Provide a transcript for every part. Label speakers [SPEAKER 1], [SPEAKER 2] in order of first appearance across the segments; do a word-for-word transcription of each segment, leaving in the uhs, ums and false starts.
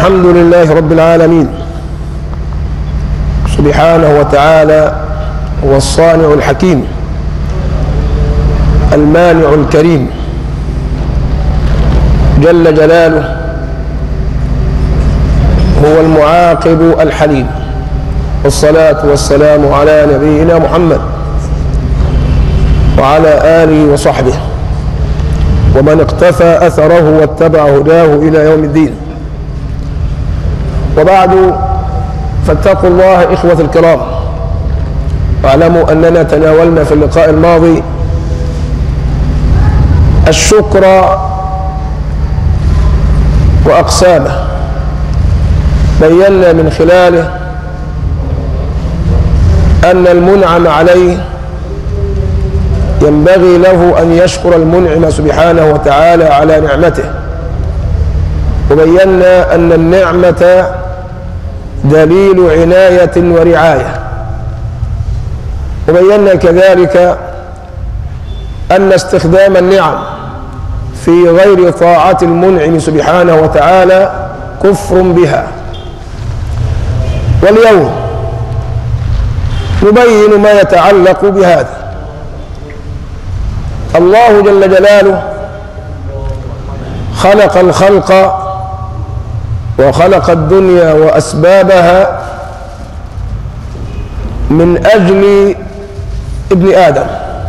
[SPEAKER 1] الحمد لله رب العالمين سبحانه وتعالى هو الصانع الحكيم المانع الكريم جل جلاله، هو المعاقب الحليم، والصلاة والسلام على نبينا محمد وعلى آله وصحبه ومن اقتفى أثره واتبع هداه إلى يوم الدين. وبعد، فاتقوا الله إخوة الكرام، واعلموا أننا تناولنا في اللقاء الماضي الشكر وأقسامه، بينا من خلاله أن المنعم عليه ينبغي له أن يشكر المنعم سبحانه وتعالى على نعمته، وبينا أن النعمة دليل عناية ورعاية، وبينا كذلك أن استخدام النعم في غير طاعة المنعم سبحانه وتعالى كفر بها. واليوم نبين ما يتعلق بهذا. الله جل جلاله خلق الخلق وخلق الدنيا وأسبابها من أجل ابن آدم،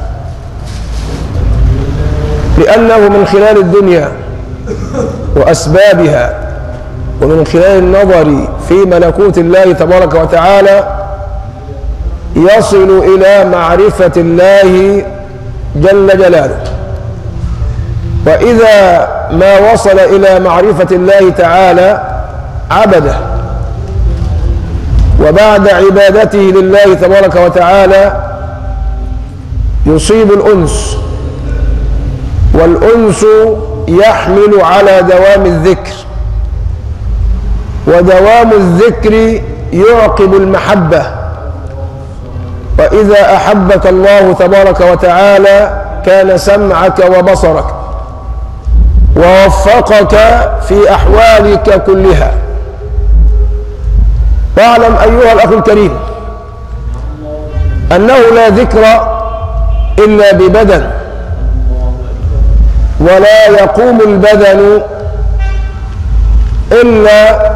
[SPEAKER 1] لأنه من خلال الدنيا وأسبابها ومن خلال النظر في ملكوت الله تبارك وتعالى يصل إلى معرفة الله جل جلاله. وإذا ما وصل إلى معرفة الله تعالى عبده، وبعد عبادته لله تبارك وتعالى يصيب الأنس، والأنس يحمل على دوام الذكر، ودوام الذكر يعقب المحبة. وإذا أحبك الله تبارك وتعالى كان سمعك وبصرك، ووفقك في أحوالك كلها. واعلم أيها الأخ الكريم أنه لا ذكر إلا ببدن، ولا يقوم البدن إلا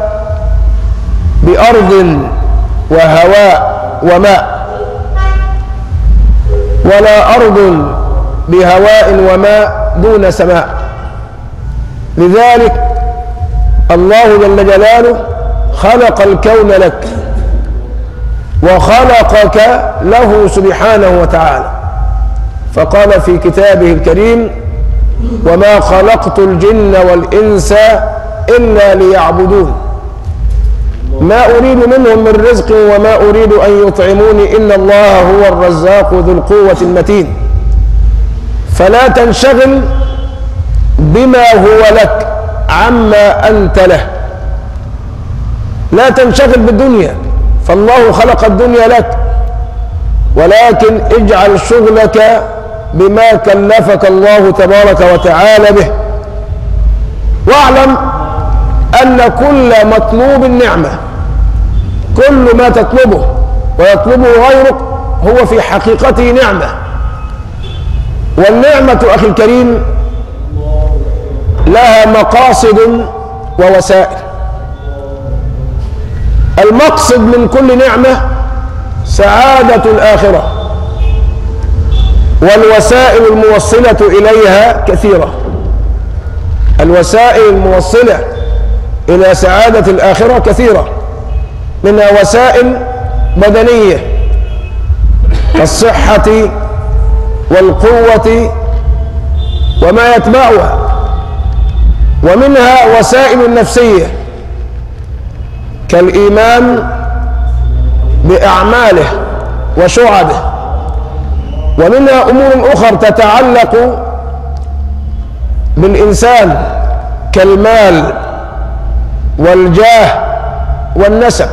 [SPEAKER 1] بأرض وهواء وماء، ولا أرض بهواء وماء دون سماء. لذلك الله جل جلاله خلق الكون لك، وخلقك له سبحانه وتعالى، فقال في كتابه الكريم: وما خلقت الجن والإنس إلا ليعبدون ما أريد منهم من رزق وما أريد أن يطعموني إن الله هو الرزاق ذو القوة المتين. فلا تنشغل بما هو لك عما أنت له، لا تنشغل بالدنيا، فالله خلق الدنيا لك، ولكن اجعل شغلك بما كلفك الله تبارك وتعالى به. واعلم أن كل مطلوب النعمة، كل ما تطلبه ويطلبه غيرك هو في حقيقته نعمة. والنعمة أخي الكريم لها مقاصد ووسائل. المقصد من كل نعمة سعادة الآخرة، والوسائل الموصلة إليها كثيرة. الوسائل الموصلة إلى سعادة الآخرة كثيرة، منها وسائل بدنية كالصحة والقوة وما يتبعها، ومنها وسائل نفسية كالإيمان بأعماله وشعبه، ومنها أمور أخرى تتعلق بالإنسان كالمال والجاه والنسب.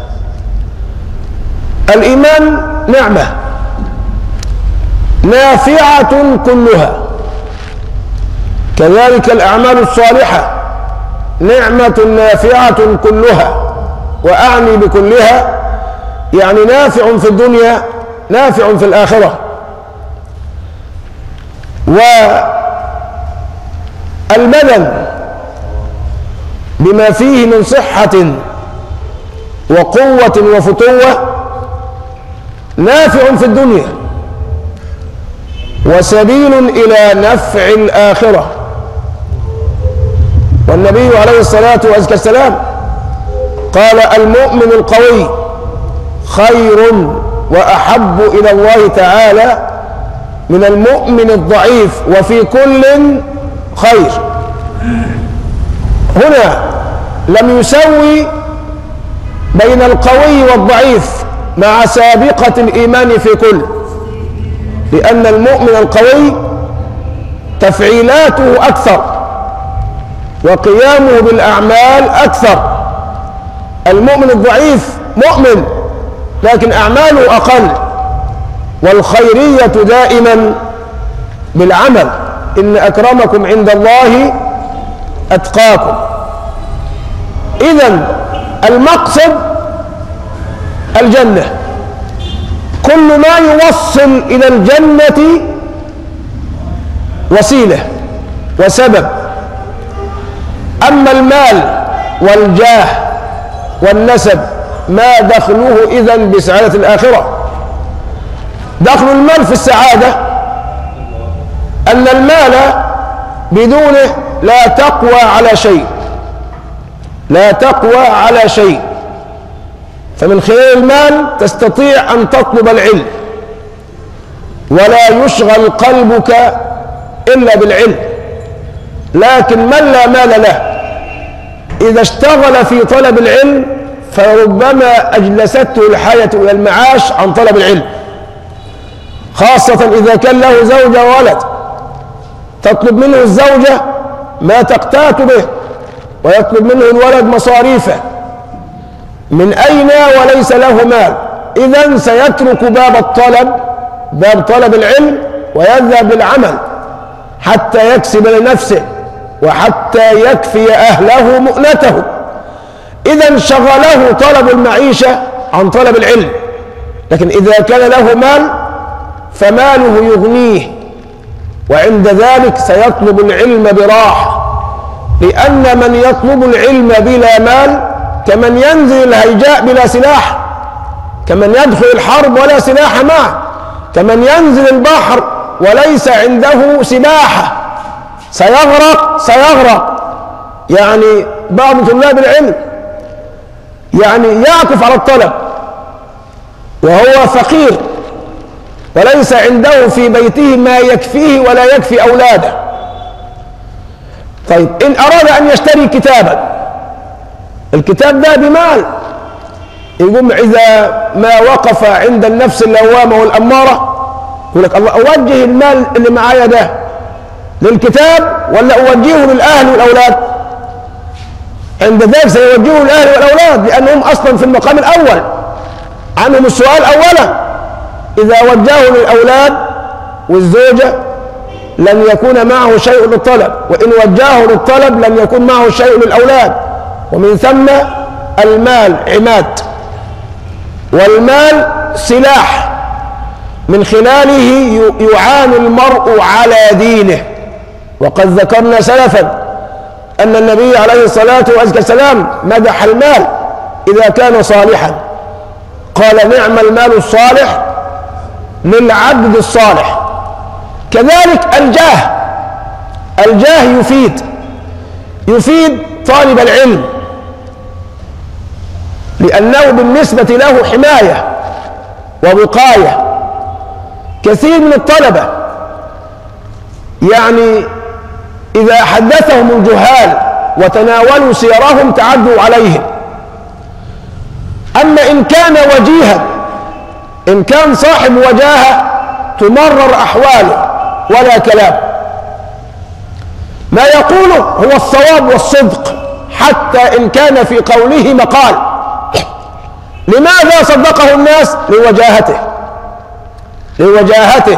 [SPEAKER 1] الإيمان نعمة نافعة كلها، كذلك الأعمال الصالحة نعمة نافعة كلها، وأعني بكلها يعني نافع في الدنيا نافع في الآخرة. والبدن بما فيه من صحة وقوة وفتوة نافع في الدنيا وسبيل إلى نفع الآخرة. والنبي عليه الصلاة والسلام قال: المؤمن القوي خير وأحب إلى الله تعالى من المؤمن الضعيف، وفي كل خير. هنا لم يسوي بين القوي والضعيف مع سابقة الإيمان في كل، لأن المؤمن القوي تفعيلاته أكثر وقيامه بالأعمال أكثر. المؤمن الضعيف مؤمن لكن أعماله أقل. والخيرية دائما بالعمل: إن أكرمكم عند الله أتقاكم. إذن المقصد الجنة، كل ما يوصل إلى الجنة وسيلة وسبب. أما المال والجاه والنسب ما دخله إذن بسعادة الآخرة. دخل المال في السعادة أن المال بدونه لا تقوى على شيء، لا تقوى على شيء. فمن خلال المال تستطيع أن تطلب العلم، ولا يشغل قلبك إلا بالعلم. لكن من لا مال له إذا اشتغل في طلب العلم فربما أجلسته الحياة إلى المعاش عن طلب العلم، خاصة إذا كان له زوجة وولد. تطلب منه الزوجة ما تقتات به، ويطلب منه الولد مصاريفه من أين وليس له مال. إذن سيترك باب الطلب، باب طلب العلم، ويذهب للعمل حتى يكسب لنفسه وحتى يكفي أهله مؤنته. إذن شغله طلب المعيشة عن طلب العلم. لكن إذا كان له مال فماله يغنيه، وعند ذلك سيطلب العلم براحة. لأن من يطلب العلم بلا مال كمن ينزل الهيجاء بلا سلاح، كمن يدخل الحرب ولا سلاح معه، كمن ينزل البحر وليس عنده سباحة، سيغرق سيغرق. يعني بعض طلاب العلم يعني يعكف على الطلب وهو فقير وليس عنده في بيته ما يكفيه ولا يكفي أولاده. طيب إن أراد أن يشتري كتابا، الكتاب ده بمال، يقوم إذا ما وقف عند النفس اللوامة والأمارة يقول لك: الله، أوجه المال اللي معايا ده للكتاب ولا أوجهه للأهل والأولاد؟ عند ذلك سيوجهه للأهل والأولاد، لأنهم أصلا في المقام الأول، عنهم السؤال أولا. إذا وجهه للأولاد والزوجة لن يكون معه شيء للطلب، وإن وجهه للطلب لن يكون معه شيء للأولاد. ومن ثم المال عماد، والمال سلاح من خلاله يعان المرء على دينه. وقد ذكرنا سلفا أن النبي عليه الصلاة والسلام مدح المال إذا كان صالحا، قال: نعم المال الصالح للعبد الصالح. كذلك الجاه، الجاه يفيد يفيد طالب العلم، لأنه بالنسبة له حماية ووقاية. كثير من الطلبة يعني إذا حدثهم الجهال وتناولوا سيرهم تعدوا عليهم. أما إن كان وجيها، إن كان صاحب وجاهة تمرر أحواله ولا كلام، ما يقوله هو الصواب والصدق، حتى إن كان في قوله مقال. لماذا صدقه الناس؟ لوجاهته لوجاهته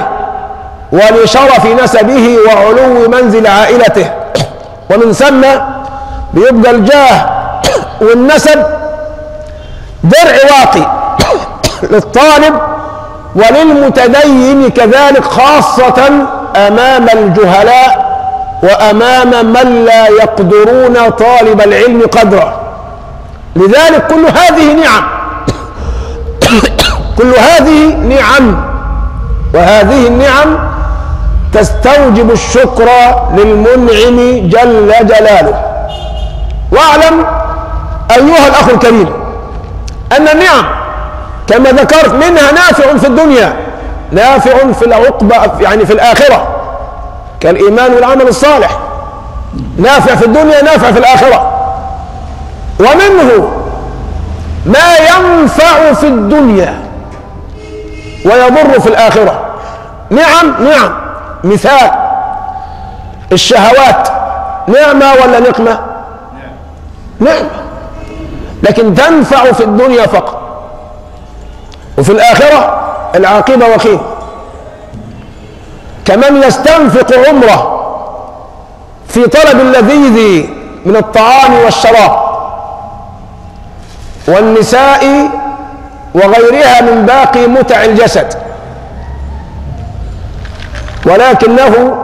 [SPEAKER 1] ولشرف نسبه وعلو منزل عائلته. ومن ثم بيبقى الجاه والنسب درع واقي للطالب وللمتدين كذلك، خاصة أمام الجهلاء وأمام من لا يقدرون طالب العلم قدره. لذلك كل هذه نعم كل هذه نعم، وهذه النعم تستوجب الشكر للمنعم جل جلاله. واعلم أيها الأخ الكريم أن النعم كما ذكرت منها نافع في الدنيا، نافع في العقبة يعني في الآخرة، كالإيمان والعمل الصالح، نافع في الدنيا نافع في الآخرة. ومنه ما ينفع في الدنيا ويضر في الآخرة. نعم نعم، مثال الشهوات نعمة ولا نقمة؟ نعمة، لكن تنفع في الدنيا فقط، وفي الآخرة العاقبة وخيم. كمن يستنفق عمره في طلب اللذيذ من الطعام والشراب والنساء وغيرها من باقي متع الجسد، ولكنه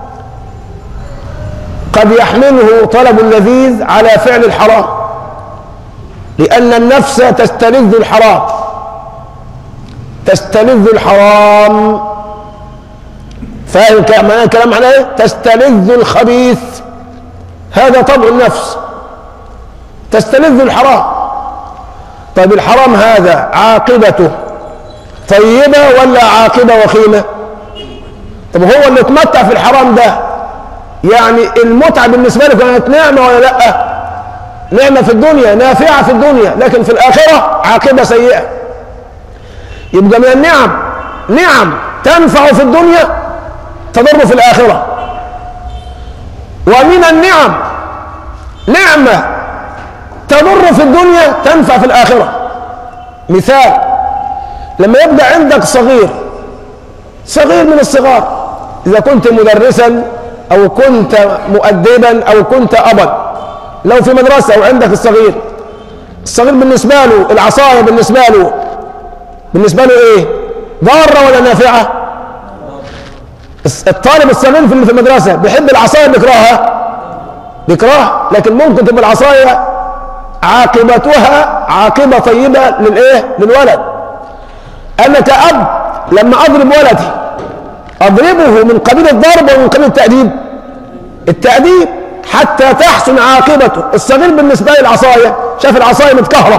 [SPEAKER 1] قد يحمله طلب اللذيذ على فعل الحرام، لأن النفس تستلذ الحرام تستلذ الحرام فاهم الكلام على ايه؟ تستلذ الخبيث، هذا طبع النفس، تستلذ الحرام. طيب الحرام هذا عاقبته طيبة ولا عاقبة وخيمة؟ طب هو اللي اتمتع في الحرام ده يعني المتعة بالنسبة له كانت نعمة ولا لا؟ نعمة في الدنيا، نافعة في الدنيا، لكن في الآخرة عاقبة سيئة. يبقى من النعم نعم تنفع في الدنيا تضر في الآخرة، ومن النعم نعمة تضر في الدنيا تنفع في الآخرة. مثال، لما يبقى عندك صغير صغير من الصغار، إذا كنت مدرسا أو كنت مؤدبا أو كنت أبا، لو في مدرسة وعندك الصغير، الصغير بالنسبة له العصاية بالنسبة له بالنسبة له إيه؟ ضارة ولا نافعة؟ الطالب الصغير في المدرسة بيحب العصاية بيكرهها؟ بيكرهها، لكن ممكن تبقى العصاية عاقبتها عاقبة طيبة للإيه؟ للولد. أنا كأب لما أضرب ولدي أضربه من قبيل الضرب ومن قبيل التأديب؟ التأديب حتى تحسن عاقبته. الصغير بالنسبة لي العصاية شاف العصاية متكهرب،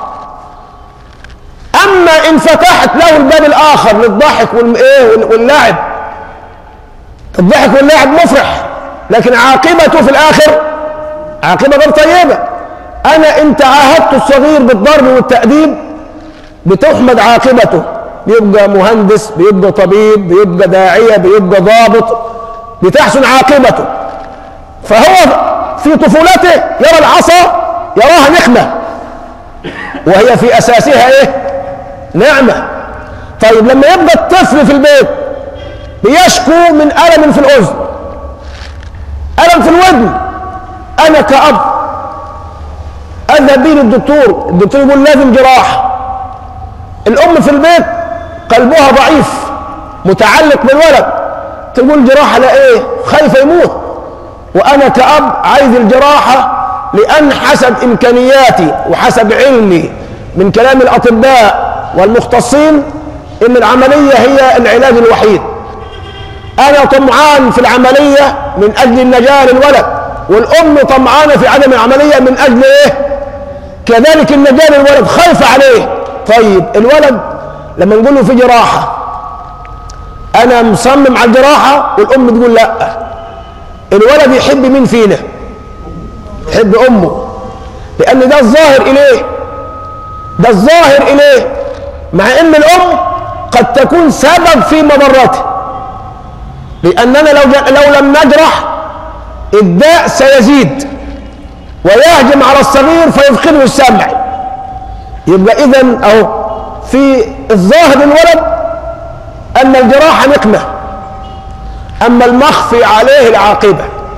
[SPEAKER 1] أما إن فتحت له الباب الآخر للضحك واللعب، الضحك واللعب مفرح، لكن عاقبته في الآخر عاقبة غير طيبة. أنا إن تعاهدت الصغير بالضرب والتأديب بتحمد عاقبته، بيبقى مهندس، بيبقى طبيب، بيبقى داعية، بيبقى ضابط، بتحسن عاقبته. فهو في طفولته يرى العصا يراها نقمة، وهي في أساسها إيه؟ نعمة. طيب لما يبقى الطفل في البيت بيشكو من ألم في الأذن، ألم في الودن، أنا كأب أذهب به للدكتور، الدكتور يقول لازم جراحة. الأم في البيت قلبها ضعيف متعلق بالولد، تقول جراحة لا إيه؟ خايفة يموت. وأنا كأب عايز الجراحة لأن حسب إمكانياتي وحسب علمي من كلام الأطباء والمختصين إن العملية هي العلاج الوحيد. أنا طمعان في العملية من أجل النجاة للولد، والأم طمعانة في عدم العملية من أجل إيه؟ كذلك النجاة للولد، خايفة عليه. طيب الولد لما نقول له في جراحة أنا مصمم على الجراحة والأم تقول لا، الولد يحب مين فينا؟ يحب أمه، لأن ده الظاهر إليه، ده الظاهر إليه، مع أن الأم قد تكون سبب في مضرته، لأننا لو لو لم نجرح الداء سيزيد ويهجم على الصغير فيفقده السمع. يبقى إذن أهو في الظاهر الولد أن الجراحة نقمة، أما المخفي عليه العاقبة.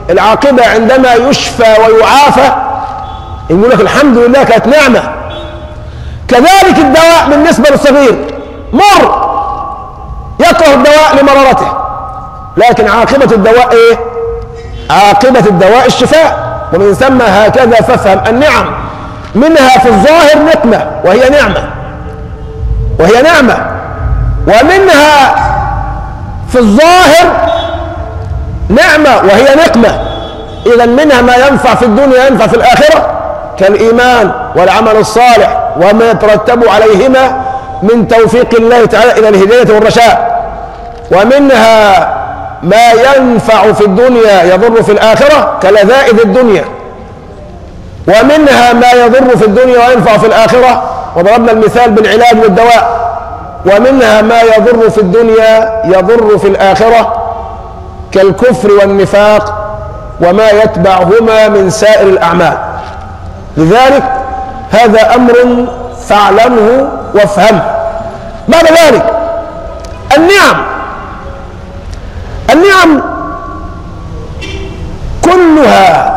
[SPEAKER 1] العاقبة عندما يشفى ويعافى يقول لك الحمد لله كانت نعمة. كذلك الدواء بالنسبة للصغير مر، يكره الدواء لمرارته، لكن عاقبة الدواء ايه؟ عاقبة الدواء الشفاء. ومن ثم هكذا فافهم النعم منها في الظاهر نقمة وهي نعمة وهي نعمة ومنها في الظاهر نعمة وهي نقمة. إذا منها ما ينفع في الدنيا ينفع في الآخرة كالإيمان والعمل الصالح وما يترتب عليهما من توفيق الله تعالى إلى الهداية والرشاد، ومنها ما ينفع في الدنيا يضر في الآخرة كلذائذ الدنيا، ومنها ما يضر في الدنيا وينفع في الآخرة وضربنا المثال بالعلاج والدواء، ومنها ما يضر في الدنيا يضر في الآخرة كالكفر والنفاق وما يتبعهما من سائر الأعمال. لذلك هذا أمر فاعلمه وافهمه. بعد ذلك النعم النعم كلها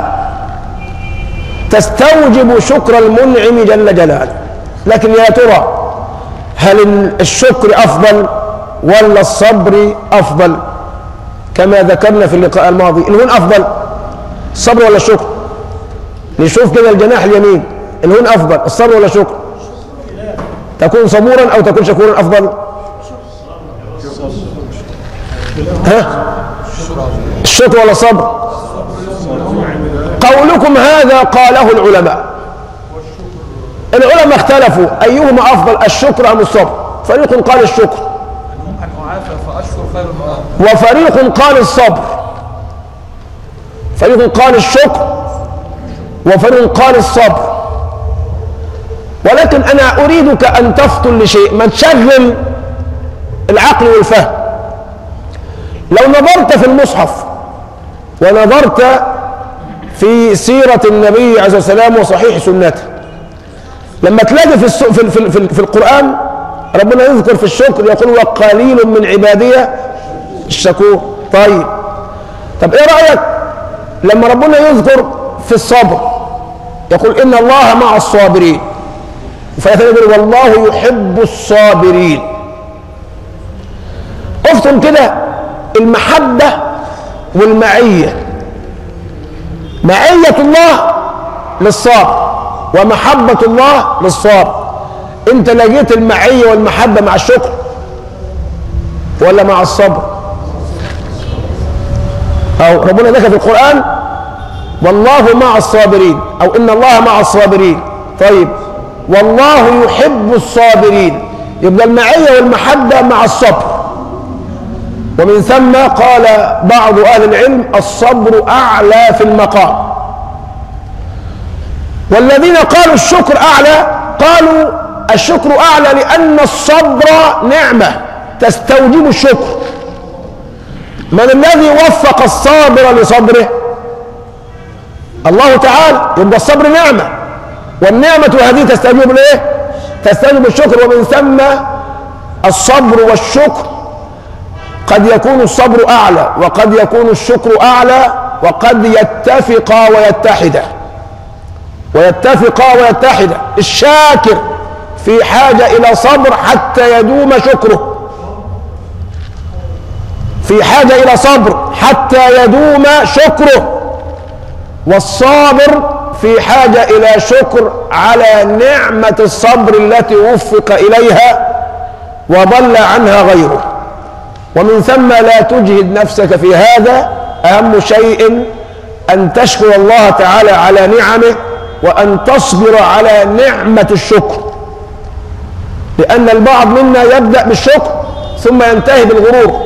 [SPEAKER 1] تستوجب شكر المنعم جل جلاله، لكن يا ترى هل الشكر أفضل ولا الصبر أفضل؟ كما ذكرنا في اللقاء الماضي، الهون أفضل الصبر ولا الشكر؟ نشوف كده الجناح اليمين، الهون أفضل الصبر ولا الشكر؟ تكون صبورا أو تكون شكورا أفضل؟ ها؟ الشكر ولا الصبر؟ قولكم هذا قاله العلماء. العلماء اختلفوا أيهما أفضل الشكر أم الصبر؟ فريق قال الشكر وفريق قال الصبر، فريق قال الشكر وفريق قال الصبر. ولكن أنا أريدك أن تفطن لشيء، ما تشغل العقل والفهم. لو نظرت في المصحف ونظرت في سيرة النبي عليه الصلاة والسلام وصحيح سنته، لما تلاقي في, في, في, في, في القرآن ربنا يذكر في الشكر يقول وقليل من عبادي الشكور. طيب طب ايه رأيك لما ربنا يذكر في الصبر يقول إن الله مع الصابرين، فيقول والله يحب الصابرين. افتن كده المحبة والمعية، معية الله للصابر ومحبة الله للصابر. انت لقيت المعية والمحبة مع الشكر ولا مع الصبر؟ او ربنا ذكر في القرآن والله مع الصابرين او ان الله مع الصابرين. طيب والله يحب الصابرين، يبقى المعية والمحبة مع الصبر. ومن ثم قال بعض أهل العلم الصبر أعلى في المقام. والذين قالوا الشكر أعلى قالوا الشكر أعلى لأن الصبر نعمة تستوجب الشكر. من الذي وفق الصابر لصبره؟ الله تعالى. يبقى الصبر نعمة، والنعمة هذه تستوجب الايه؟ تستوجب الشكر. ومن ثم الصبر والشكر قد يكون الصبر أعلى وقد يكون الشكر أعلى، وقد يتفقا ويتحدا ويتفقا ويتحدا. الشاكر في حاجة إلى صبر حتى يدوم شكره، في حاجة إلى صبر حتى يدوم شكره، والصابر في حاجة إلى شكر على نعمة الصبر التي وفق إليها وضل عنها غيره. ومن ثم لا تجهد نفسك في هذا، أهم شيء أن تشكر الله تعالى على نعمه وأن تصبر على نعمة الشكر، لأن البعض منا يبدأ بالشكر ثم ينتهي بالغرور،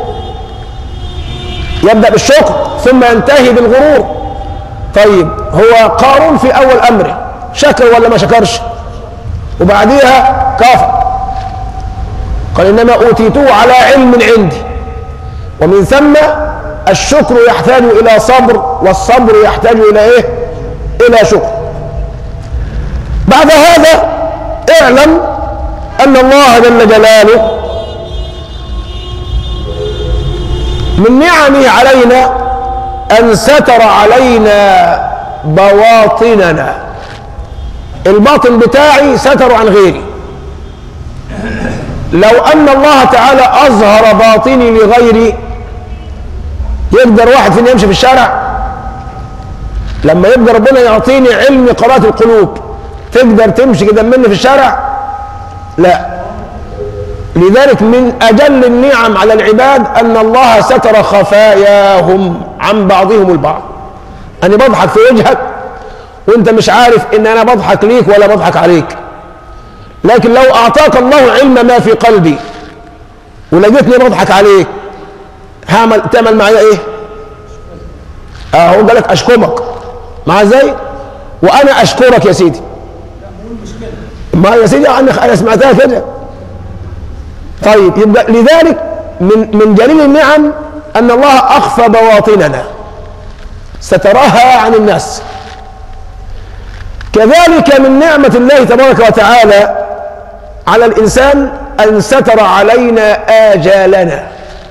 [SPEAKER 1] يبدأ بالشكر ثم ينتهي بالغرور. طيب هو قارون في أول أمره شكر ولا ما شكرش؟ وبعديها كفر، قال إنما أوتيته على علم عندي. ومن ثم الشكر يحتاج إلى صبر، والصبر يحتاج إلى إيه؟ إلى شكر. بعد هذا اعلم أن الله جل جلاله من نعمه علينا أن ستر علينا بواطننا، الباطن بتاعي ستر عن غيري. لو أن الله تعالى أظهر باطني لغيري، يقدر واحد فينا يمشي في الشارع؟ لما يقدر ربنا يعطيني علم قراءة القلوب، تقدر تمشي كده مني في الشارع؟ لا. لذلك من أجل النعم على العباد أن الله ستر خفاياهم عن بعضهم البعض. أنا بضحك في وجهك وأنت مش عارف إن أنا بضحك ليك ولا بضحك عليك، لكن لو أعطاك الله علم ما في قلبي ولقيتني بضحك عليك، هعمل تعمل معايا إيه؟ أهو قالك أشكرك مع ازاي؟ وأنا أشكرك يا سيدي. ما يا سيدي أنا سمعتها كده. طيب يبقى لذلك من من جليل النعم أن الله أخفى بواطننا، سترها عن الناس. كذلك من نعمة الله تبارك وتعالى على الإنسان أن ستر علينا آجالنا.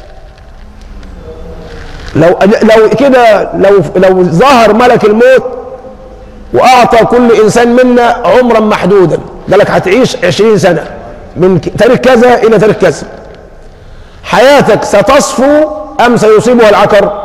[SPEAKER 1] لو لو كده لو لو ظهر ملك الموت وأعطى كل إنسان منا عمرا محدودا، قال لك هتعيش عشرين سنة من تاريخ كذا إلى تاريخ كذا، حياتك ستصفو أم سيصيبها العكر؟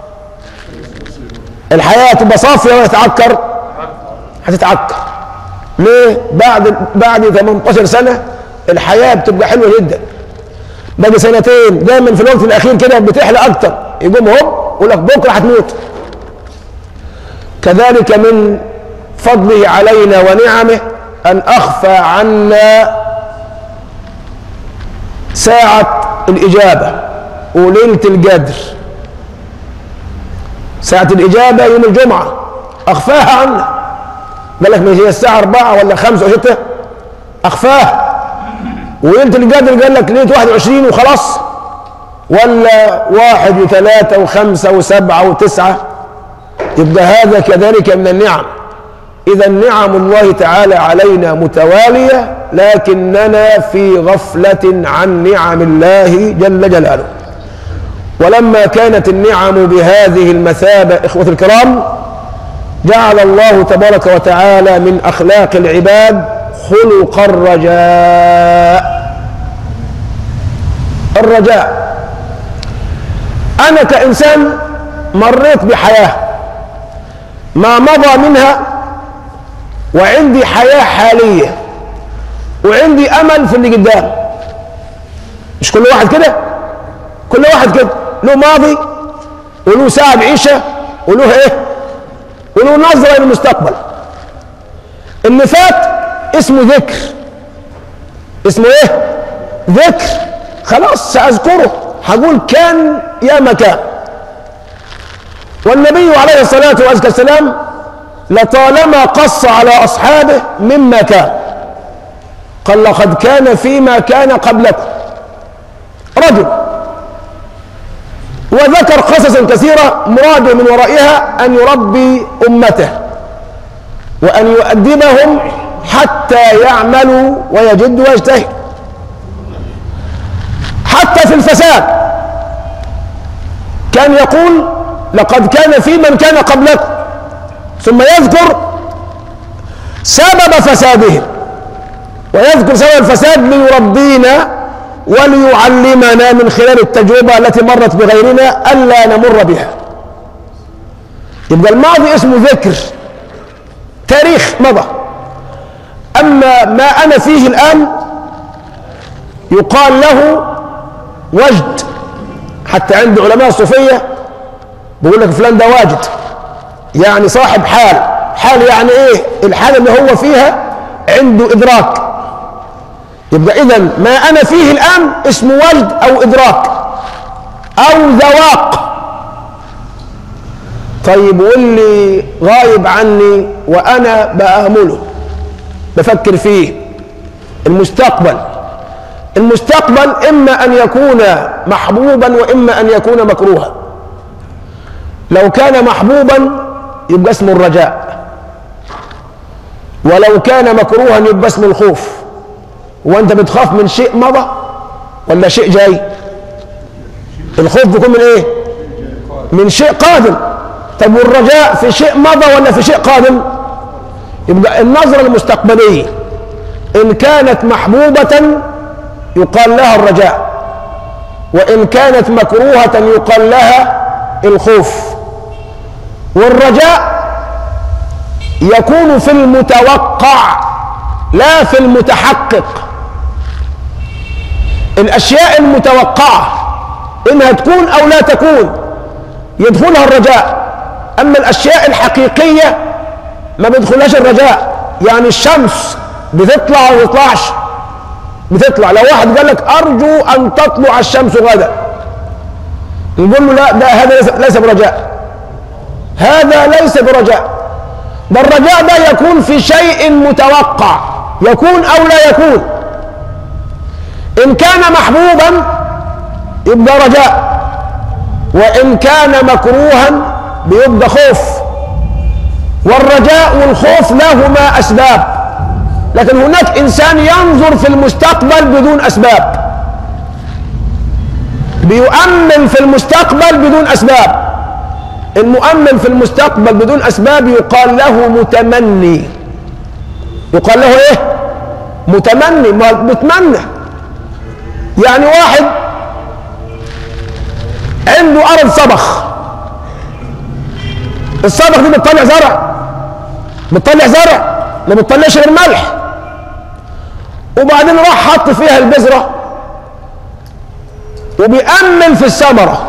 [SPEAKER 1] الحياة تبقى صافية ولا تتعكر؟ هتتعكر. ليه؟ بعد بعد ثمانية عشر سنة الحياة بتبقى حلوة جدا. باقي سنتين دايما في الوقت الأخير كده بتحلى أكتر، يقوم هوب يقول لك بكرة هتموت. كذلك من فضله علينا ونعمه أن أخفى عنا ساعة الإجابة وليلة القدر. ساعة الإجابة يوم الجمعة أخفاها عنا، قال لك مش هي الساعة أربعة ولا خمسة أو ستة، أخفاها. وليلة القدر قال لك ليلة واحد وعشرين وخلاص، ولا واحد وثلاثة وخمسة وسبعة وتسعة. يبقى هذا كذلك من النعم. إذا نعم الله تعالى علينا متوالية، لكننا في غفلة عن نعم الله جل جلاله. ولما كانت النعم بهذه المثابة إخوة الكرام، جعل الله تبارك وتعالى من أخلاق العباد خلق الرجاء. الرجاء، أنا كإنسان مريت بحياة ما مضى منها وعندي حياة حالية وعندي أمل في اللي قدام. مش كل واحد كده؟ كل واحد كده له ماضي وله ساعة بعيشة وله إيه؟ وله نظرة للمستقبل. اللي فات اسمه ذكر، اسمه إيه؟ ذكر. خلاص سأذكره، هقول كان يا مكان. والنبي عليه الصلاة والسلام لطالما قص على أصحابه مما كان، قال لقد كان فيما كان قبلكم رجل، وذكر قصصا كثيرة مراد من ورائها أن يربي أمته وأن يؤدبهم حتى يعملوا ويجدوا ويجتهدوا. حتى في الفساد كان يقول لقد كان في من كان قبلكم، ثم يذكر سبب فسادهم ويذكر سبب الفساد ليربينا وليعلمنا من خلال التجربة التي مرت بغيرنا ألا نمر بها. يبقى الماضي اسمه ذكر، تاريخ مضى. أما ما أنا فيه الآن يقال له وجد. حتى عند علماء الصوفية بيقول لك فلان ده واجد، يعني صاحب حال. حال يعني ايه؟ الحالة اللي هو فيها عنده إدراك. يبقى إذن ما أنا فيه الآن اسمه وجد أو إدراك أو ذواق. طيب واللي غايب عني وأنا بأهمله بفكر فيه، المستقبل. المستقبل إما أن يكون محبوبا وإما أن يكون مكروها. لو كان محبوبا يبقى اسمه الرجاء، ولو كان مكروها يبقى اسمه الخوف. وانت بتخاف من شيء مضى ولا شيء جاي؟ الخوف بيكون من ايه؟ من شيء قادم. طيب والرجاء في شيء مضى ولا في شيء قادم؟ يبقى النظرة المستقبلية إن كانت محبوبة يقال لها الرجاء، وإن كانت مكروهة يقال لها الخوف. والرجاء يكون في المتوقع لا في المتحقق. الأشياء المتوقعة إنها تكون أو لا تكون يدخلها الرجاء، أما الأشياء الحقيقية ما بيدخلهاش الرجاء. يعني الشمس بتطلع أو تطلعش؟ بتطلع. لو واحد قال لك أرجو أن تطلع الشمس غدا، نقول له لا، ده هذا ليس برجاء، هذا ليس برجاء. ده الرجاء ده يكون في شيء متوقع، يكون أو لا يكون. إن كان محبوبا يبقى رجاء، وإن كان مكروها بيبقى خوف. والرجاء والخوف لهما أسباب، لكن هناك إنسان ينظر في المستقبل بدون أسباب، بيؤمن في المستقبل بدون أسباب. المؤمن في المستقبل بدون أسباب يقال له متمني. يقال له إيه؟ متمني. ما بتمنى. يعني واحد عنده أرض صبخ، الصبخ دي بتطلع زرع، بتطلع زرع ما بتطلعش غير ملح، وبعدين راح حط فيها البذرة وبيأمن في الثمرة.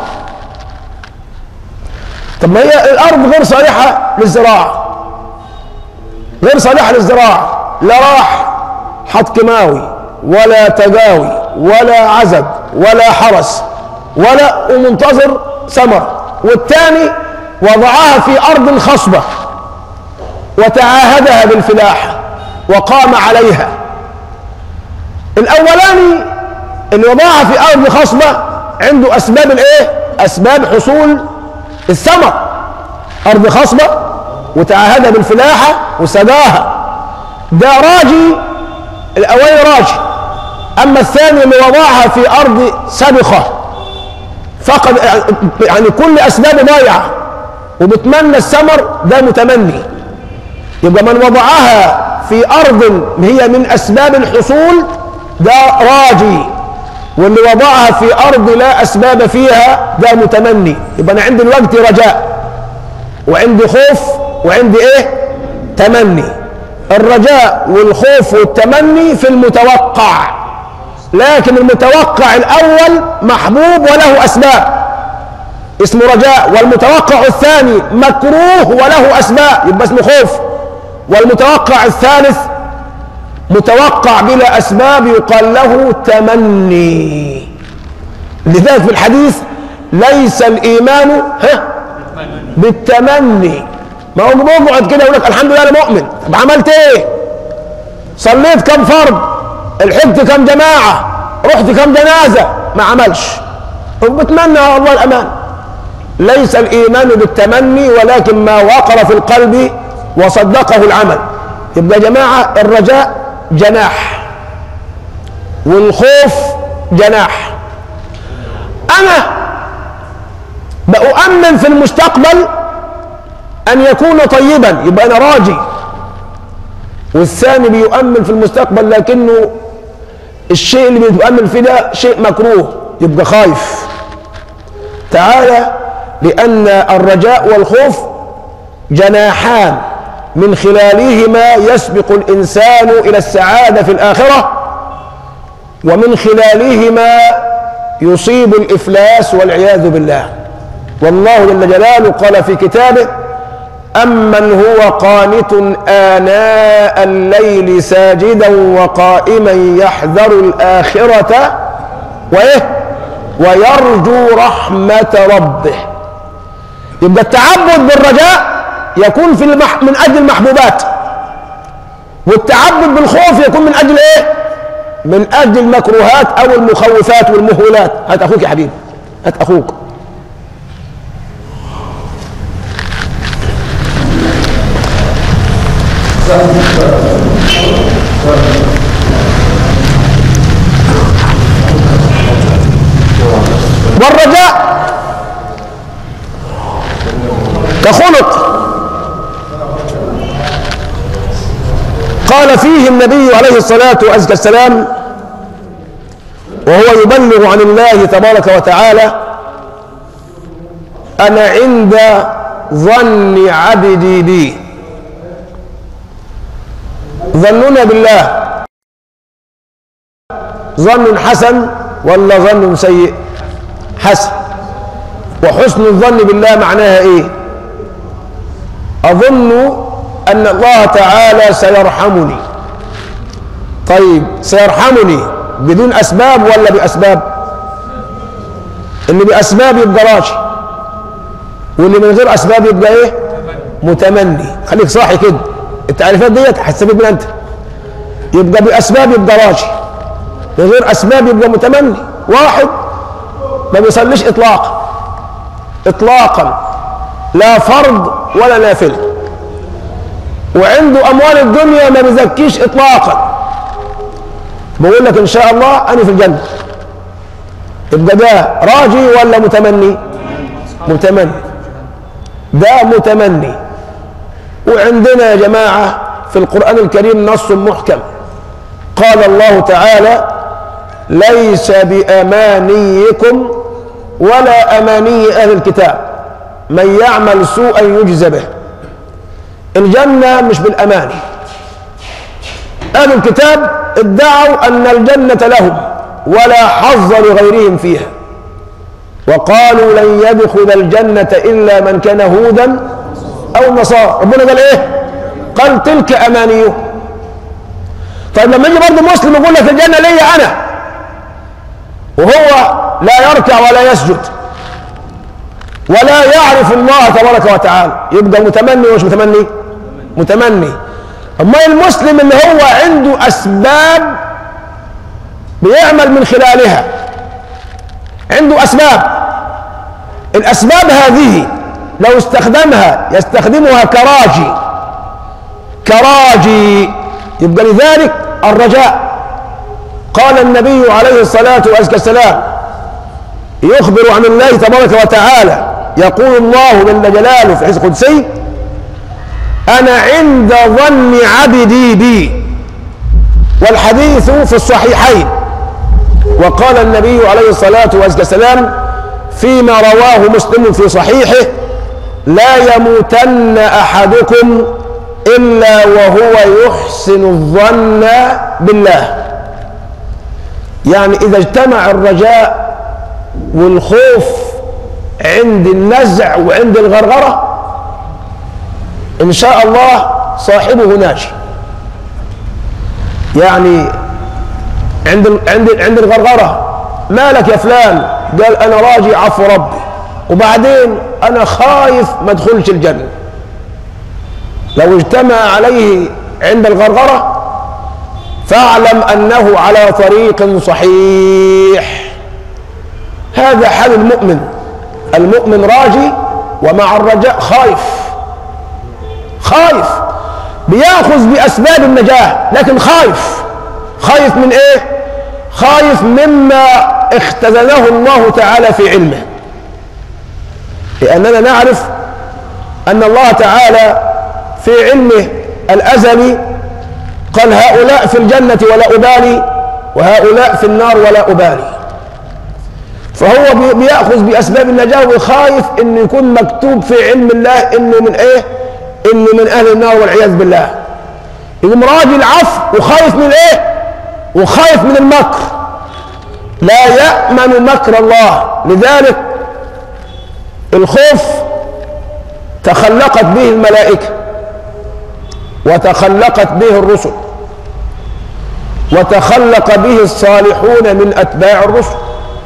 [SPEAKER 1] طب ما هي الأرض غير صالحة للزراعة، غير صالحة للزراعة، لا راح حط كيماوي ولا تجاوي ولا عزب ولا حرس ولا ومنتظر ثمر. والثاني وضعها في أرض خصبة وتعاهدها بالفلاحة وقام عليها. الأولاني اللي وضعها في أرض خصبة عنده أسباب الإيه؟ أسباب حصول الثمر. أرض خصبة وتعاهدها بالفلاحة وسقاها، ده راجي، الأولاني راجي. أما الثاني اللي وضعها في أرض سبخة فقد يعني كل أسبابه ضايعة وبتمنى الثمر، ده متمني. يبقى من وضعها في أرض هي من أسباب الحصول ده راجي، واللي وضعها في أرض لا أسباب فيها ده متمني. يبقى أنا عندي الوقت رجاء وعندي خوف وعندي إيه؟ تمني. الرجاء والخوف والتمني في المتوقع، لكن المتوقع الأول محبوب وله أسباب اسمه رجاء، والمتوقع الثاني مكروه وله أسباب يبقى اسمه خوف، والمتوقع الثالث متوقع بلا أسباب يقال له تمني. لذلك في الحديث ليس الإيمان ها بالتمني. ما هو بيقعد كده يقول لك الحمد لله أنا مؤمن، طب عملت إيه؟ صليت كم فرض؟ الحجت كم جماعة؟ رحت كم جنازة؟ ما عملش، وبتمنى الله الأمان. ليس الإيمان بالتمني ولكن ما وقر في القلب وصدقه العمل. يبقى يا جماعة الرجاء جناح والخوف جناح. أنا بأؤمن في المستقبل أن يكون طيبا يبقى أنا راجي، والثاني بيؤمن في المستقبل لكنه الشيء اللي بيتأمل فيه ده شيء مكروه يبقى خايف. تعالى، لأن الرجاء والخوف جناحان من خلالهما يسبق الإنسان إلى السعادة في الآخرة، ومن خلالهما يصيب الإفلاس والعياذ بالله. والله جل جلاله قال في كتابه: أمن هو قانت آناء الليل ساجدا وقائما يحذر الآخرة وإيه ويرجو رحمة ربه. يبقى التعبد بالرجاء يكون في المح... من أجل المحبوبات، والتعبد بالخوف يكون من أجل إيه؟ من أجل المكروهات أو المخوفات والمهولات. هات أخوك يا حبيبي، هات أخوك. والرجاء كخلق. قال فيه النبي عليه الصلاة والسلام وهو يبلغ عن الله تبارك وتعالى: أنا عند ظن عبدي بي. ظننا بالله ظن حسن ولا ظن سيء؟ حسن. وحسن الظن بالله معناها ايه؟ اظن ان الله تعالى سيرحمني. طيب سيرحمني بدون اسباب ولا باسباب؟ اللي باسباب يبقى راجي، واللي من غير اسباب يبقى ايه؟ متمني. خليك صاحي كده، التعريفات ديت هتستفيد منها انت. يبقى باسباب يبقى راجي، من غير اسباب يبقى متمني. واحد ما بيصليش اطلاقا اطلاقا، لا فرض ولا نافله، وعنده اموال الدنيا ما بيزكيش اطلاقا، بقول لك ان شاء الله انا في الجنه، يبقى ده راجي ولا متمني؟ متمني. ده متمني. وعندنا يا جماعه في القرآن الكريم نص محكم، قال الله تعالى: ليس بأمانيكم ولا أماني أهل الكتاب من يعمل سوءا يجز به. الجنة مش بالأماني. أهل الكتاب ادعوا أن الجنة لهم ولا حظ لغيرهم فيها، وقالوا لن يدخل الجنة إلا من كان هودا أو نصارى. ربنا قال إيه؟ قال تلك أمانيهم. طيب لما يجي برضه مسلم يقول لك الجنة ليا أنا، وهو لا يركع ولا يسجد ولا يعرف الله تبارك وتعالى، يبقى متمني ومش متمني؟ متمني. أما المسلم اللي هو عنده أسباب بيعمل من خلالها، عنده أسباب، الأسباب هذه لو استخدمها يستخدمها كراجي كراجي يبقى لذلك الرجاء. قال النبي عليه الصلاة والسلام يخبر عن الله تبارك وتعالى، يقول الله جل جلاله في حديث قدسي: أنا عند ظن عبدي بي. والحديث في الصحيحين. وقال النبي عليه الصلاة والسلام فيما رواه مسلم في صحيحه: لا يموتن أحدكم إلا وهو يحسن الظن بالله. يعني إذا اجتمع الرجاء والخوف عند النزع وعند الغرغرة إن شاء الله صاحبه ناجي. يعني عند عند عند الغرغرة مالك يا فلان؟ قال أنا راجي عفو ربي، وبعدين أنا خايف ما ادخلش الجنة. لو اجتمع عليه عند الغرغرة فاعلم أنه على طريق صحيح. هذا حال المؤمن. المؤمن راجي ومع الرجاء خايف خايف بيأخذ بأسباب النجاة، لكن خايف. خايف من إيه؟ خايف مما اختزنه الله تعالى في علمه، لأننا نعرف أن الله تعالى في علمه الأزلي قال هؤلاء في الجنة ولا أبالي وهؤلاء في النار ولا أبالي. فهو بيأخذ بأسباب النجاة وخايف إنه يكون مكتوب في علم الله إنه من إيه؟ إنه من أهل النار والعياذ بالله. يقوم راجي العفو وخايف من إيه؟ وخايف من المكر. لا يأمن مكر الله. لذلك الخوف تخلقت به الملائكة وتخلقت به الرسل وتخلق به الصالحون من أتباع الرسل.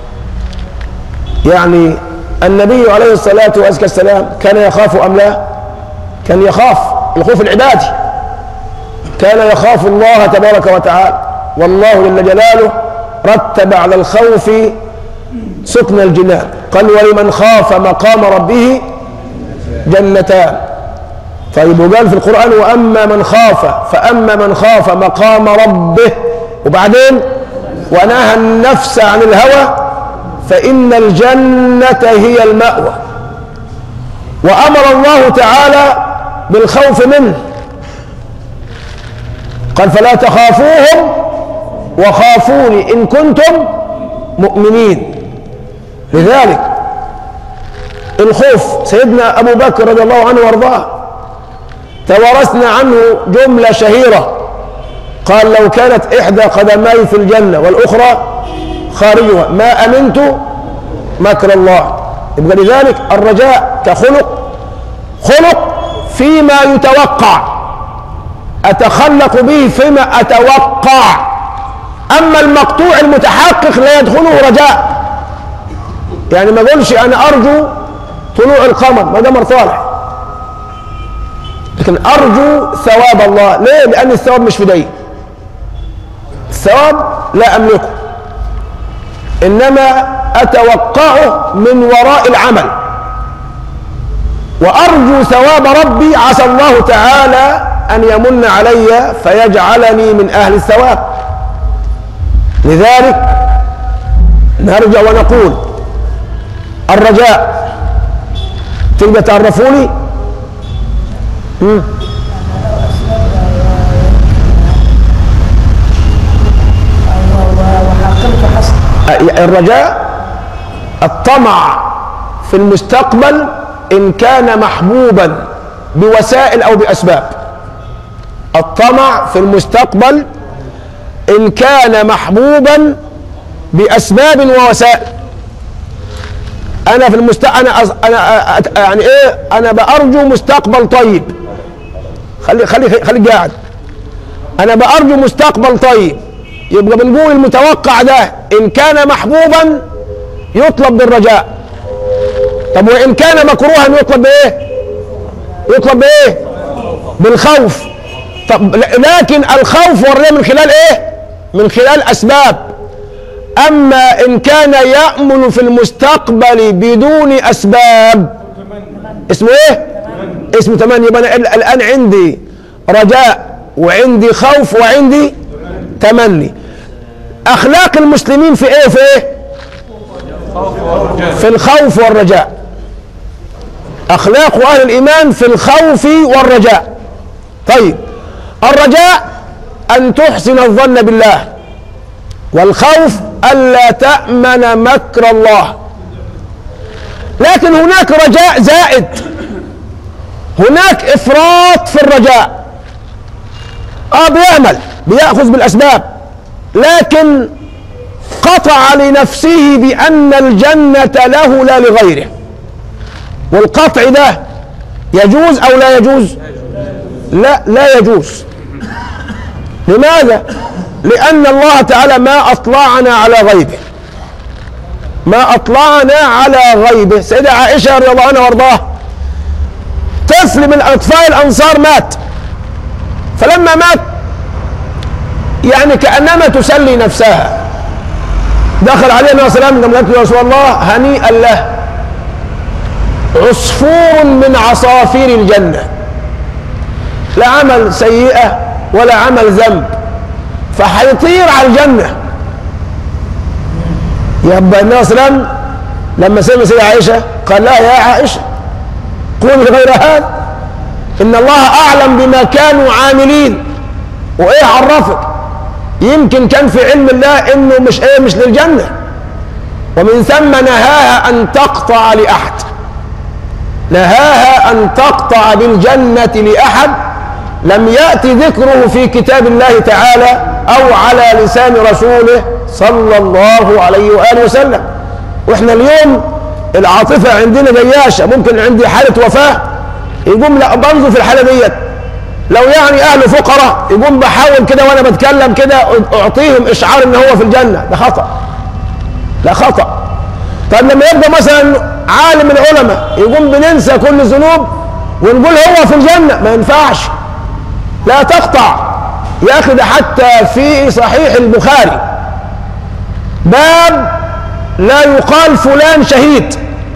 [SPEAKER 1] يعني النبي عليه الصلاة والسلام كان يخاف أم لا؟ كان يخاف. الخوف العبادي. كان يخاف الله تبارك وتعالى، والله جل جلاله رتب على الخوف سكن الجنان. قال ولمن خاف مقام ربه جنتان. طيب وقال في القرآن وأما من خاف فأما من خاف مقام ربه، وبعدين ونهى النفس عن الهوى فإن الجنة هي المأوى. وأمر الله تعالى بالخوف منه، قال فلا تخافوهم وخافوني إن كنتم مؤمنين. لذلك الخوف سيدنا أبو بكر رضي الله عنه وارضاه توارثنا عنه جملة شهيرة، قال لو كانت إحدى قدمي في الجنة والأخرى خارجها ما أمنت مكر الله. يبقى لذلك الرجاء كخلق خلق فيما يتوقع، أتخلق به فيما أتوقع، أما المقطوع المتحقق لا يدخله رجاء. يعني ما اقولش أنا أرجو طلوع القمر ما ده أمر صالح، لكن أرجو ثواب الله. ليه؟ لأن الثواب مش في يدي، الثواب لا أملكه، إنما أتوقعه من وراء العمل، وأرجو ثواب ربي عسى الله تعالى أن يمن علي فيجعلني من أهل الثواب. لذلك نرجع ونقول الرجاء تبقى تعرفوني مم. الرجاء الطمع في المستقبل إن كان محبوبا بوسائل أو بأسباب. الطمع في المستقبل إن كان محبوبا بأسباب ووسائل. أنا في المستقبل أنا أز... أنا أ... يعني إيه أنا بأرجو مستقبل طيب. خلي خلي خلي قاعد. أنا بأرجو مستقبل طيب، يبقى بنقول المتوقع ده إن كان محبوبا يطلب بالرجاء. طب وإن كان مكروها يطلب بإيه؟ يطلب بإيه؟ بالخوف. طب لكن الخوف والرجاء من خلال إيه؟ من خلال أسباب. أما إن كان يأمل في المستقبل بدون أسباب اسمه إيه؟ اسمه تمني. يبقى أنا الآن عندي رجاء وعندي خوف وعندي تمني. أخلاق المسلمين في إيه؟ في إيه؟ في الخوف والرجاء. أخلاق أهل الإيمان في الخوف والرجاء. طيب الرجاء أن تحسن الظن بالله، والخوف ألا تأمن مكر الله. لكن هناك رجاء زائد، هناك إفراط في الرجاء. آه بيعمل بيأخذ بالأسباب، لكن قطع لنفسه بأن الجنة له لا لغيره. والقطع ده يجوز أو لا يجوز؟ لا لا يجوز. لماذا؟ لأن الله تعالى ما أطلعنا على غيبه، ما أطلعنا على غيبه. سيدة عائشة رضي الله عنها وارضاها طفل من أطفال الأنصار مات، فلما مات يعني كأنما تسلي نفسها دخل عليه النبي صلى الله عليه وسلم قال له يا رسول الله هنيئا له عصفور من عصافير الجنة، لا عمل سيئة ولا عمل ذنب، فحيطير على الجنة. يبقى النبي صلى الله عليه وسلم لما سمع سيدة عائشة قال لها يا عائشة قولي غير هذا، إن الله أعلم بما كانوا عاملين. وإيه عرفك؟ يمكن كان في علم الله إنه مش إيه مش للجنة، ومن ثم نهاها أن تقطع لأحد، نهاها أن تقطع بالجنة لأحد لم يأتي ذكره في كتاب الله تعالى أو على لسان رسوله صلى الله عليه وآله وسلم. وإحنا اليوم العاطفة عندنا جياشة، ممكن عندي حالة وفاة يقوم لا بنظر في الحالة ديت، لو يعني أهل فقراء يقوم بحاول كده وأنا بتكلم كده أعطيهم إشعار إن هو في الجنة. ده خطأ، لا خطأ. طب لما يبقى مثلا عالم العلماء يقوم بننسى كل الذنوب ونقول هو في الجنة، ما ينفعش، لا تقطع يا أخي. ده حتى في صحيح البخاري باب لا يقال فلان شهيد،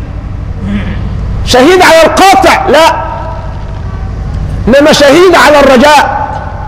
[SPEAKER 1] شهيد على القاطع لا، إنما شهيد على الرجاء.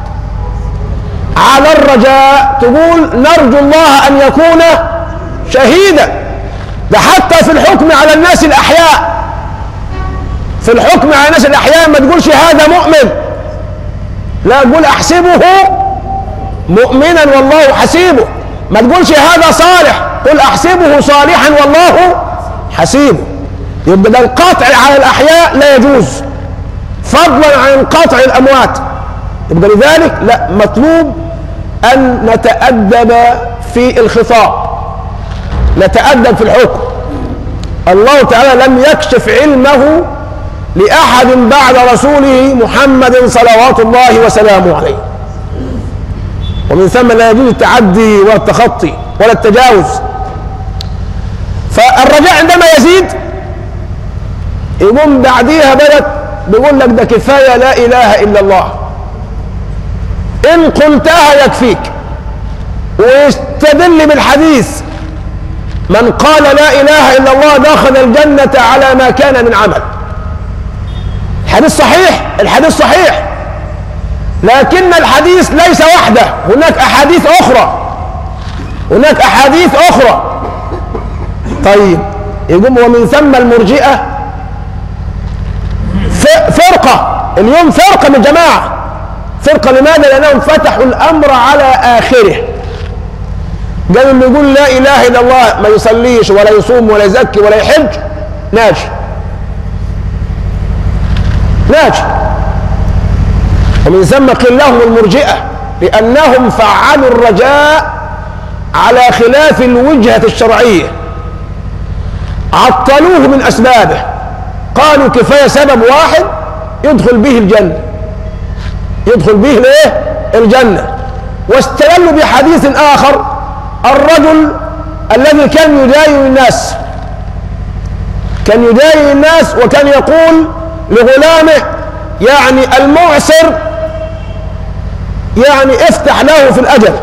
[SPEAKER 1] على الرجاء تقول نرجو الله أن يكون شهيدا. ده حتى في الحكم على الناس الأحياء في الحكم على الناس الأحياء ما تقولش هذا مؤمن، لا، قول أحسبه مؤمنا والله حسيبه. ما تقولش هذا صالح، قل أحسبه صالحا والله حسيبه. يبقى ده القطع على الأحياء لا يجوز، فضلا عن قطع الأموات. يبقى لذلك لا، مطلوب أن نتأدب في الخطاب، نتأدب في الحكم. الله تعالى لم يكشف علمه لأحد بعد رسوله محمد صلوات الله وسلامه عليه، ومن ثم لا يجوز التعدي ولا التخطي ولا التجاوز. فالرجاء عندما يزيد يقوم بعديها بلد بيقول لك ده كفاية لا إله إلا الله، إن قلتها يكفيك، ويستدل بالحديث من قال لا إله إلا الله دخل الجنة على ما كان من عمل. حديث صحيح، الحديث صحيح، لكن الحديث ليس وحده، هناك أحاديث أخرى، هناك أحاديث أخرى. طيب يقوم ومن ثم المرجئة فرقة اليوم، فرقة من الجماعة. فرقة لماذا؟ لأنهم فتحوا الأمر على آخره. قالوا اللي يقول لا إله إلا الله ما يصليش ولا يصوم ولا يزكي ولا يحج ناجي ناجي. ومن ثم قيل لهم المرجئة لأنهم فعلوا الرجاء على خلاف الوجهة الشرعية، عطلوه من أسبابه، قالوا كفاية سبب واحد يدخل به الجنة، يدخل به ليه الجنة. واستدلوا بحديث آخر، الرجل الذي كان يداين الناس، كان يداين الناس وكان يقول لغلامه يعني المعسر يعني افتح له في الأجل،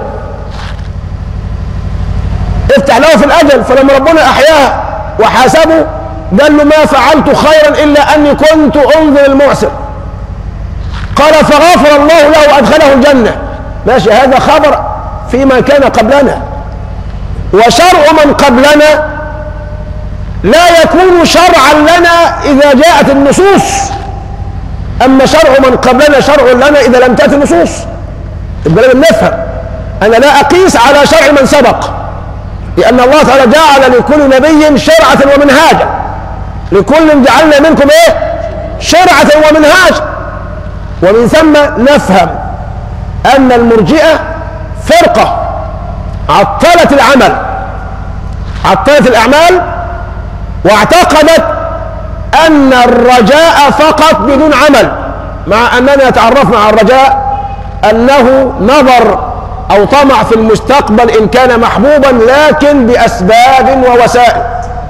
[SPEAKER 1] افتح له في الأجل. فلما ربنا أحياه وحاسبه قال له ما فعلت خيرا إلا أني كنت أنظر المعسر. قال فغفر الله له وأدخله الجنة. ماشي، هذا خبر فيما كان قبلنا، وشرع من قبلنا لا يكون شرعا لنا إذا جاءت النصوص، أما شرع من قبلنا شرع لنا إذا لم تأتي النصوص. يبقى لازم نفهم أنا لا أقيس على شرع من سبق، لأن الله تعالى جعل لكل نبي شرعة ومنهاجا، لكل جعلنا منكم إيه شرعة ومنهاجا. ومن ثم نفهم أن المرجئة فرقة عطلت العمل، عطلت الأعمال، واعتقدت أن الرجاء فقط بدون عمل، مع أننا تعرفنا على الرجاء أنه نظر أو طمع في المستقبل إن كان محبوبا، لكن بأسباب ووسائل.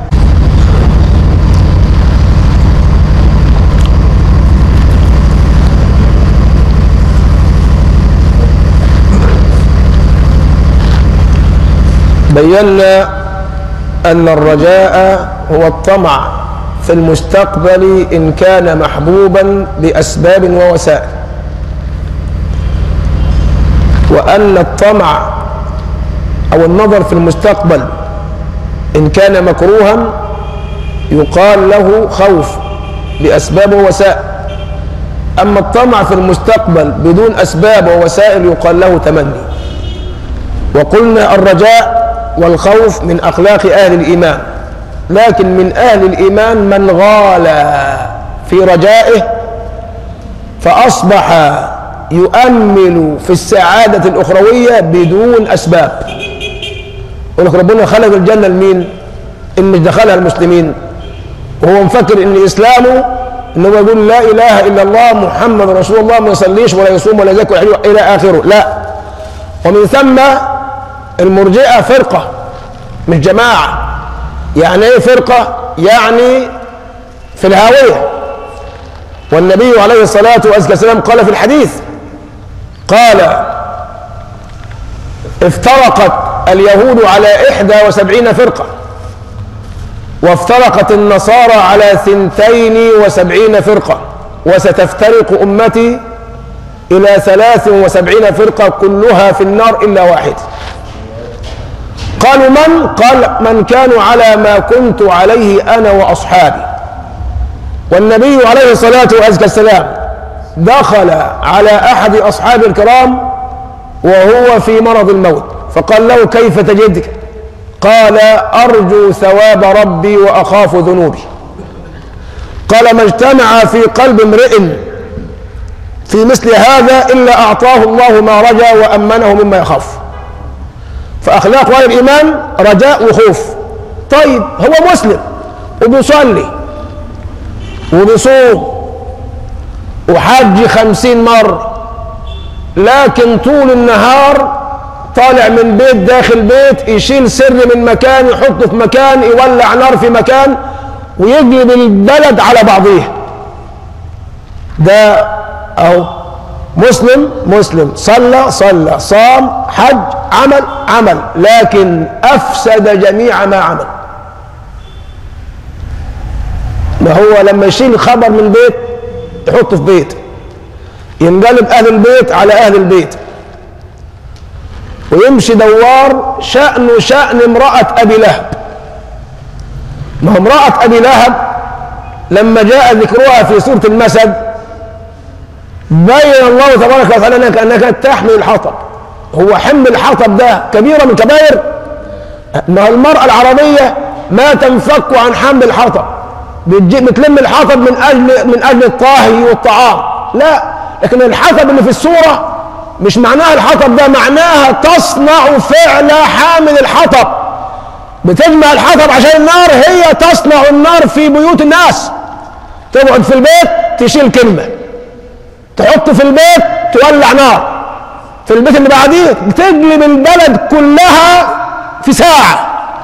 [SPEAKER 1] بينا أن الرجاء هو الطمع في المستقبل إن كان محبوبا بأسباب ووسائل، وأن الطمع أو النظر في المستقبل إن كان مكروها يقال له خوف بأسباب ووسائل، أما الطمع في المستقبل بدون أسباب ووسائل يقال له تمني. وقلنا الرجاء والخوف من أخلاق أهل الإيمان، لكن من أهل الإيمان من غالى في رجائه فأصبح يؤمل في السعادة الأخروية بدون أسباب. يقول لك ربنا خلق الجنة لمين؟ إن مش دخلها المسلمين، وهو مفكر إن إسلامه إنه يقول لا إله إلا الله محمد رسول الله، ما يصليش ولا يصوم ولا يزكي إلى آخره، لا. ومن ثم المرجئة فرقة مش جماعة. يعني ايه فرقة؟ يعني في الهاوية. والنبي عليه الصلاة والسلام قال في الحديث، قال افترقت اليهود على إحدى وسبعين فرقة، وافترقت النصارى على ثنتين وسبعين فرقة، وستفترق أمتي إلى ثلاث وسبعين فرقة كلها في النار إلا واحد. قالوا من؟ قال من كانوا على ما كنت عليه أنا وأصحابي. والنبي عليه الصلاة والسلام دخل على أحد أصحاب الكرام وهو في مرض الموت، فقال له: كيف تجدك؟ قال: أرجو ثواب ربي وأخاف ذنوبي. قال: ما اجتمع في قلب امرئ في مثل هذا إلا أعطاه الله ما رجا وأمنه مما يخاف. فأخلاق أهل الإيمان رجاء وخوف. طيب، هو مسلم وبيصلي وبيصوم وحج خمسين مرة، لكن طول النهار طالع من بيت داخل بيت، يشيل سر من مكان يحطه في مكان، يولع نار في مكان، ويقلب البلد على بعضيها. ده اهو مسلم مسلم صلى صلى صام حج عمل عمل، لكن افسد جميع ما عمل. ما هو لما يشيل خبر من بيت يحطه في بيت، ينقلب اهل البيت على اهل البيت، ويمشي دوار شأنه شأن امرأة أبي لهب. ما هو امرأة أبي لهب لما جاء ذكرها في سورة المسد بين الله تبارك وتعالى أنك, أنك تحمل الحطب. هو حمل الحطب ده كبيرة من كبائر؟ ما المرأة العربية ما تنفك عن حمل الحطب، بتلم الحطب من أجل من أجل الطهي والطعام، لا، لكن الحطب اللي في السورة مش معناها الحطب ده، معناها تصنع فعل حامل الحطب. بتجمع الحطب عشان النار، هي تصنع النار في بيوت الناس. تقعد في البيت تشيل كلمة، تحط في البيت تولع نار، في البيت اللي بعديه تقلب البلد كلها في ساعة،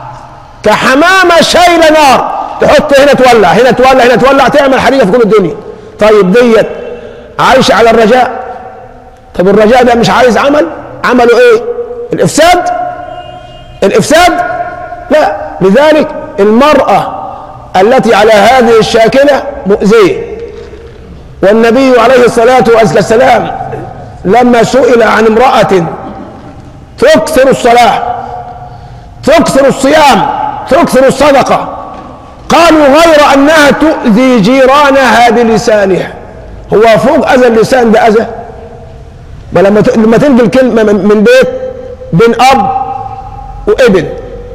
[SPEAKER 1] كحمامة شايلة نار، تحط هنا تولع هنا تولع هنا تولع، تعمل حريقة في كل الدنيا. طيب ديت عايشة على الرجاء. طب الرجاء ده مش عايز عمل؟ عمله ايه؟ الافساد؟ الافساد؟ لا. لذلك المرأة التي على هذه الشاكلة مؤذية. والنبي عليه الصلاة والسلام لما سئل عن امرأة تكثر الصلاة تكثر الصيام تكثر الصدقة، قالوا: غير أنها تؤذي جيرانها بلسانها. هو فوق أذى اللسان ده أذى؟ ولما لما تنقل كلمة من بيت بين أب وابن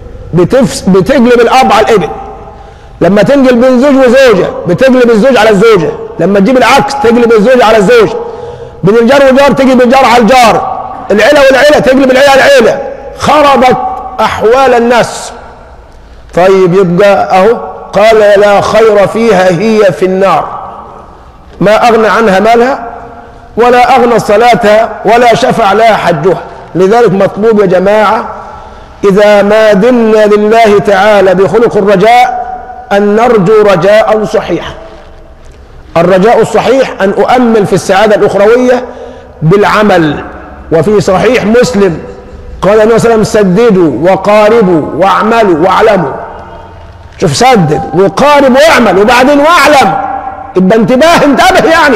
[SPEAKER 1] بتقلب الأب على الابن، لما تنقل بين زوج وزوجة بتقلب الزوج على الزوجة، لما تجيب العكس تقلب الزوج على الزوج، بين الجار والجار تقلب الجار على الجار، العيلة والعيلة تقلب العيلة على العيلة، خربت أحوال الناس. طيب يبقى أهو قال: لا خير فيها، هي في النار، ما أغنى عنها مالها ولا أغنى صلاتها ولا شفع لها حجها. لذلك مطلوب يا جماعة إذا ما دلنا لله تعالى بخلق الرجاء أن نرجو رجاء صحيحا. الرجاء الصحيح أن أؤمل في السعادة الأخروية بالعمل. وفي صحيح مسلم قال النبي صلى الله عليه وسلم: سددوا وقاربوا واعملوا واعلموا. شوف، سدد وقارب واعمل وبعدين واعلم، يبقى انتباه، انتبه يعني.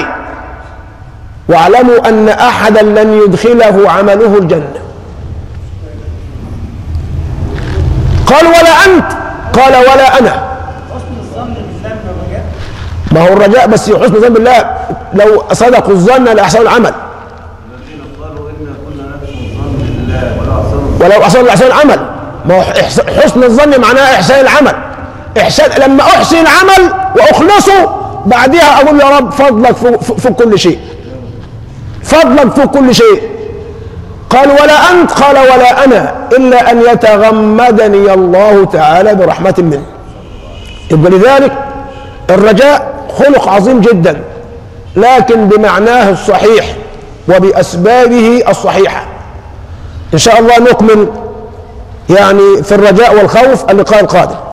[SPEAKER 1] واعلموا أن أحدا لن يدخله عمله الجنة. قال: ولا أنت؟ قال: ولا أنا. ما هو الرجاء بس حسن الظن بالله، لو صدقوا الظن لأحسنوا العمل. ولو أحسنوا لأحسنوا العمل. ما هو حسن الظن معناه إحسان العمل. إحسان لما أحسن العمل وأخلصه بعدها أقول: يا رب فضلك في كل شيء، فضلك في كل شيء. قال: ولا أنت؟ قال: ولا أنا، إلا أن يتغمدني الله تعالى برحمة منه. يبقى لذلك الرجاء خلق عظيم جدا، لكن بمعناه الصحيح وبأسبابه الصحيحة. إن شاء الله نكمل يعني في الرجاء والخوف اللقاء القادم.